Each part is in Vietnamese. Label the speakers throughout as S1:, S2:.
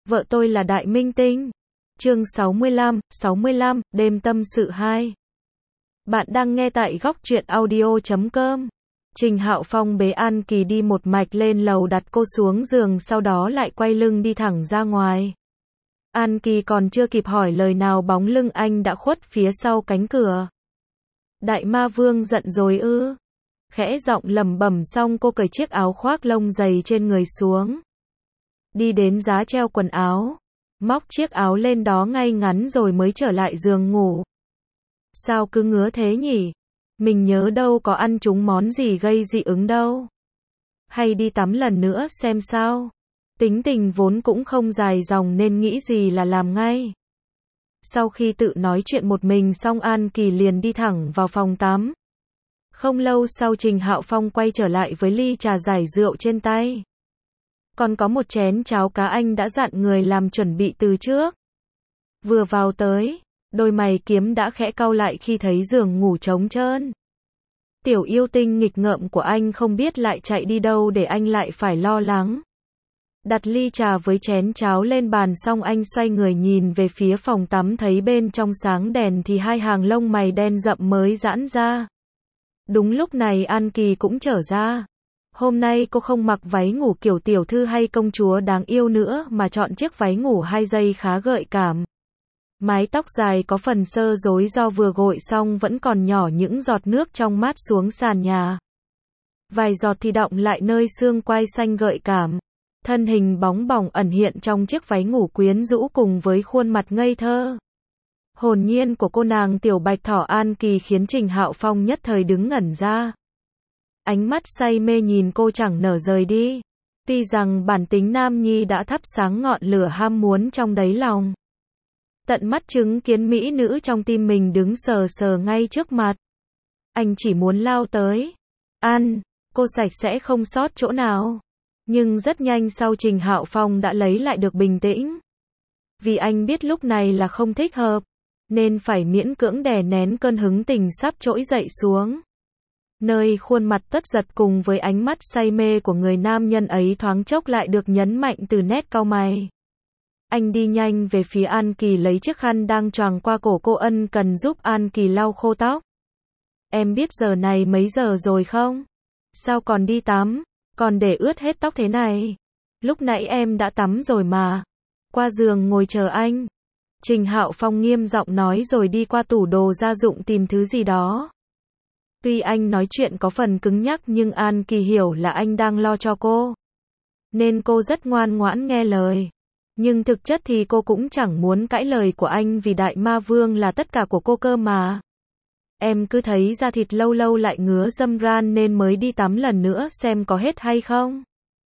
S1: Vợ tôi là đại minh tinh. Chương 65, đêm tâm sự 2. Bạn đang nghe tại góc truyện audio.com. Trình Hạo Phong bế An Kỳ đi một mạch lên lầu, đặt cô xuống giường, sau đó lại quay lưng đi thẳng ra ngoài. An Kỳ còn chưa kịp hỏi lời nào, bóng lưng anh đã khuất phía sau cánh cửa. Đại ma vương giận rồi ư? Khẽ giọng lẩm bẩm xong, cô cởi chiếc áo khoác lông dày trên người xuống. Đi đến giá treo quần áo, móc chiếc áo lên đó ngay ngắn rồi mới trở lại giường ngủ. Sao cứ ngứa thế nhỉ? Mình nhớ đâu có ăn trúng món gì gây dị ứng đâu. Hay đi tắm lần nữa xem sao? Tính tình vốn cũng không dài dòng nên nghĩ gì là làm ngay. Sau khi tự nói chuyện một mình xong, An Kỳ liền đi thẳng vào phòng tắm. Không lâu sau, Trình Hạo Phong quay trở lại với ly trà giải rượu trên tay. Còn có một chén cháo cá anh đã dặn người làm chuẩn bị từ trước. Vừa vào tới, đôi mày kiếm đã khẽ cau lại khi thấy giường ngủ trống trơn. Tiểu yêu tinh nghịch ngợm của anh không biết lại chạy đi đâu để anh lại phải lo lắng. Đặt ly trà với chén cháo lên bàn xong, anh xoay người nhìn về phía phòng tắm, thấy bên trong sáng đèn thì hai hàng lông mày đen rậm mới giãn ra. Đúng lúc này An Kỳ cũng trở ra. Hôm nay cô không mặc váy ngủ kiểu tiểu thư hay công chúa đáng yêu nữa, mà chọn chiếc váy ngủ 2 dây khá gợi cảm. Mái tóc dài có phần xơ rối do vừa gội xong vẫn còn nhỏ những giọt nước trong mát xuống sàn nhà. Vài giọt thì đọng lại nơi xương quai xanh gợi cảm. Thân hình bóng bỏng ẩn hiện trong chiếc váy ngủ quyến rũ cùng với khuôn mặt ngây thơ hồn nhiên của cô nàng tiểu bạch thỏ An Kỳ khiến Trình Hạo Phong nhất thời đứng ngẩn ra. Ánh mắt say mê nhìn cô chẳng nở rời đi. Tuy rằng bản tính nam nhi đã thắp sáng ngọn lửa ham muốn trong đáy lòng. Tận mắt chứng kiến mỹ nữ trong tim mình đứng sờ sờ ngay trước mặt. Anh chỉ muốn lao tới, ăn, cô sạch sẽ không sót chỗ nào. Nhưng rất nhanh sau, Trình Hạo Phong đã lấy lại được bình tĩnh. Vì anh biết lúc này là không thích hợp, nên phải miễn cưỡng đè nén cơn hứng tình sắp trỗi dậy xuống. Nơi khuôn mặt tất giật cùng với ánh mắt say mê của người nam nhân ấy thoáng chốc lại được nhấn mạnh từ nét cau mày. Anh đi nhanh về phía An Kỳ, lấy chiếc khăn đang choàng qua cổ cô, ân cần giúp An Kỳ lau khô tóc. Em biết giờ này mấy giờ rồi không? Sao còn đi tắm, còn để ướt hết tóc thế này? Lúc nãy em đã tắm rồi mà. Qua giường ngồi chờ anh. Trình Hạo Phong nghiêm giọng nói rồi đi qua tủ đồ gia dụng tìm thứ gì đó. Tuy anh nói chuyện có phần cứng nhắc nhưng An Kỳ hiểu là anh đang lo cho cô. Nên cô rất ngoan ngoãn nghe lời. Nhưng thực chất thì cô cũng chẳng muốn cãi lời của anh vì đại ma vương là tất cả của cô cơ mà. Em cứ thấy da thịt lâu lâu lại ngứa râm ran nên mới đi tắm lần nữa xem có hết hay không.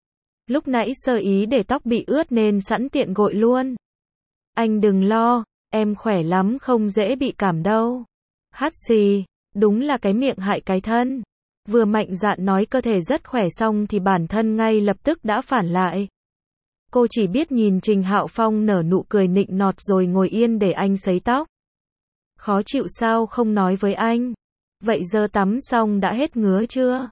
S1: Lúc nãy sơ ý để tóc bị ướt nên sẵn tiện gội luôn. Anh đừng lo, em khỏe lắm, không dễ bị cảm đâu. Hắt xì, đúng là cái miệng hại cái thân. Vừa mạnh dạn nói cơ thể rất khỏe xong thì bản thân ngay lập tức đã phản lại. Cô chỉ biết nhìn Trình Hạo Phong nở nụ cười nịnh nọt rồi ngồi yên để anh sấy tóc. Khó chịu sao không nói với anh? Vậy giờ tắm xong đã hết ngứa chưa?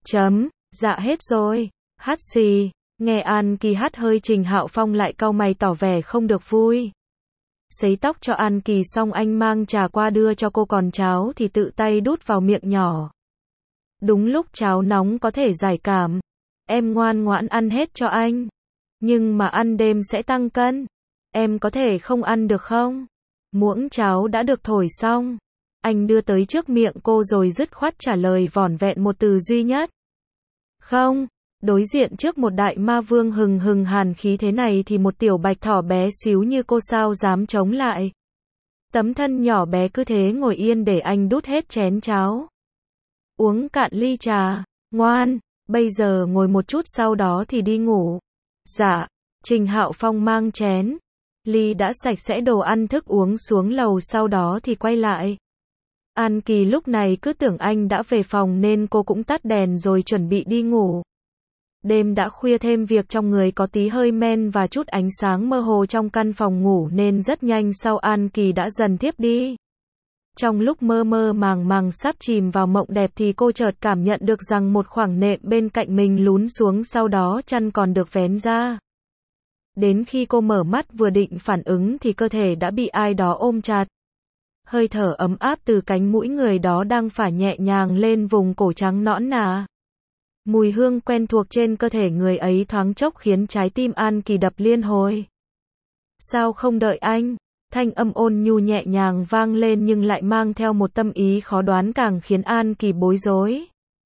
S1: Dạ hết rồi. Hắt xì. Nghe An Kỳ hắt hơi, Trình Hạo Phong lại cau mày tỏ vẻ không được vui. Sấy tóc cho An Kỳ xong, anh mang trà qua đưa cho cô, còn cháo thì tự tay đút vào miệng nhỏ. Đúng lúc cháo nóng có thể giải cảm. Em ngoan ngoãn ăn hết cho anh. Nhưng mà ăn đêm sẽ tăng cân. Em có thể không ăn được không? Muỗng cháo đã được thổi xong. Anh đưa tới trước miệng cô rồi dứt khoát trả lời vỏn vẹn một từ duy nhất. Không. Đối diện trước một đại ma vương hừng hừng hàn khí thế này thì một tiểu bạch thỏ bé xíu như cô sao dám chống lại. Tấm thân nhỏ bé cứ thế ngồi yên để anh đút hết chén cháo. Uống cạn ly trà. Ngoan, bây giờ ngồi một chút sau đó thì đi ngủ. Dạ. Trình Hạo Phong mang chén, ly đã sạch sẽ đồ ăn thức uống xuống lầu, sau đó thì quay lại. An Kỳ lúc này cứ tưởng anh đã về phòng nên cô cũng tắt đèn rồi chuẩn bị đi ngủ. Đêm đã khuya, thêm việc trong người có tí hơi men và chút ánh sáng mơ hồ trong căn phòng ngủ nên rất nhanh sau An Kỳ đã dần thiếp đi. Trong lúc mơ mơ màng màng sắp chìm vào mộng đẹp thì cô chợt cảm nhận được rằng một khoảng nệm bên cạnh mình lún xuống, sau đó chăn còn được vén ra. Đến khi cô mở mắt vừa định phản ứng thì cơ thể đã bị ai đó ôm chặt. Hơi thở ấm áp từ cánh mũi người đó đang phả nhẹ nhàng lên vùng cổ trắng nõn nà. Mùi hương quen thuộc trên cơ thể người ấy thoáng chốc khiến trái tim An Kỳ đập liên hồi. Sao không đợi anh? Thanh âm ôn nhu nhẹ nhàng vang lên nhưng lại mang theo một tâm ý khó đoán càng khiến An Kỳ bối rối.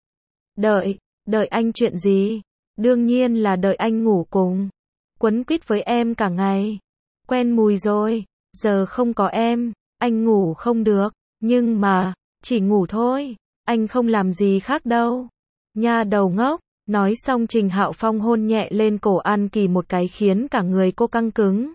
S1: Đợi anh chuyện gì? Đương nhiên là đợi anh ngủ cùng. Quấn quýt với em cả ngày. Quen mùi rồi, giờ không có em, anh ngủ không được, nhưng mà, chỉ ngủ thôi, anh không làm gì khác đâu. Nha đầu ngốc, nói xong Trình Hạo Phong hôn nhẹ lên cổ An Kỳ một cái khiến cả người cô căng cứng.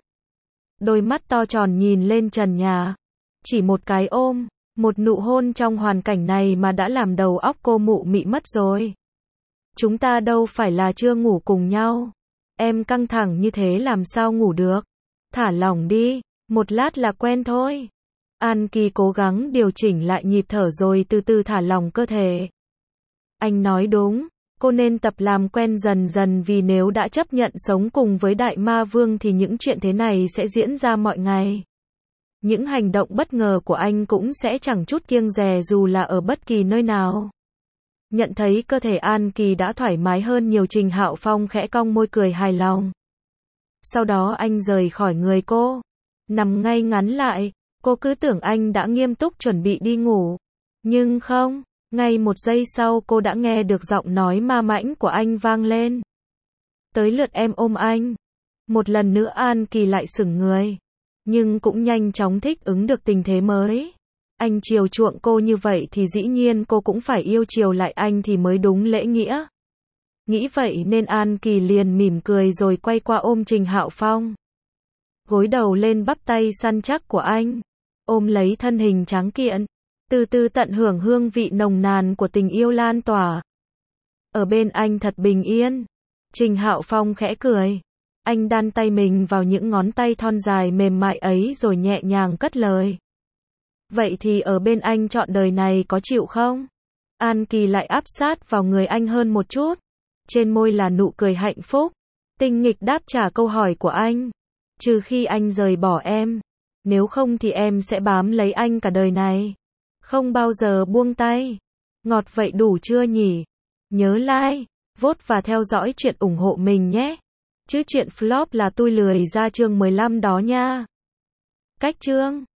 S1: Đôi mắt to tròn nhìn lên trần nhà. Chỉ một cái ôm, một nụ hôn trong hoàn cảnh này mà đã làm đầu óc cô mụ mị mất rồi. Chúng ta đâu phải là chưa ngủ cùng nhau. Em căng thẳng như thế làm sao ngủ được. Thả lỏng đi, một lát là quen thôi. An Kỳ cố gắng điều chỉnh lại nhịp thở rồi từ từ thả lỏng cơ thể. Anh nói đúng, cô nên tập làm quen dần dần vì nếu đã chấp nhận sống cùng với Đại Ma Vương thì những chuyện thế này sẽ diễn ra mọi ngày. Những hành động bất ngờ của anh cũng sẽ chẳng chút kiêng dè dù là ở bất kỳ nơi nào. Nhận thấy cơ thể An Kỳ đã thoải mái hơn nhiều, Trình Hạo Phong khẽ cong môi cười hài lòng. Sau đó anh rời khỏi người cô, nằm ngay ngắn lại, cô cứ tưởng anh đã nghiêm túc chuẩn bị đi ngủ. Nhưng không, ngay một giây sau cô đã nghe được giọng nói ma mãnh của anh vang lên. Tới lượt em ôm anh. Một lần nữa An Kỳ lại sững người, nhưng cũng nhanh chóng thích ứng được tình thế mới. Anh chiều chuộng cô như vậy thì dĩ nhiên cô cũng phải yêu chiều lại anh thì mới đúng lễ nghĩa. Nghĩ vậy nên An Kỳ liền mỉm cười rồi quay qua ôm Trình Hạo Phong. Gối đầu lên bắp tay săn chắc của anh, ôm lấy thân hình tráng kiện, từ từ tận hưởng hương vị nồng nàn của tình yêu lan tỏa. Ở bên anh thật bình yên. Trình Hạo Phong khẽ cười. Anh đan tay mình vào những ngón tay thon dài mềm mại ấy rồi nhẹ nhàng cất lời. Vậy thì ở bên anh trọn đời này có chịu không? An Kỳ lại áp sát vào người anh hơn một chút. Trên môi là nụ cười hạnh phúc. Tinh nghịch đáp trả câu hỏi của anh. Trừ khi anh rời bỏ em. Nếu không thì em sẽ bám lấy anh cả đời này. Không bao giờ buông tay. Ngọt vậy đủ chưa nhỉ? Nhớ like, vote và theo dõi chuyện ủng hộ mình nhé. Chứ chuyện flop là tôi lười ra chương 15 đó nha. Cách chương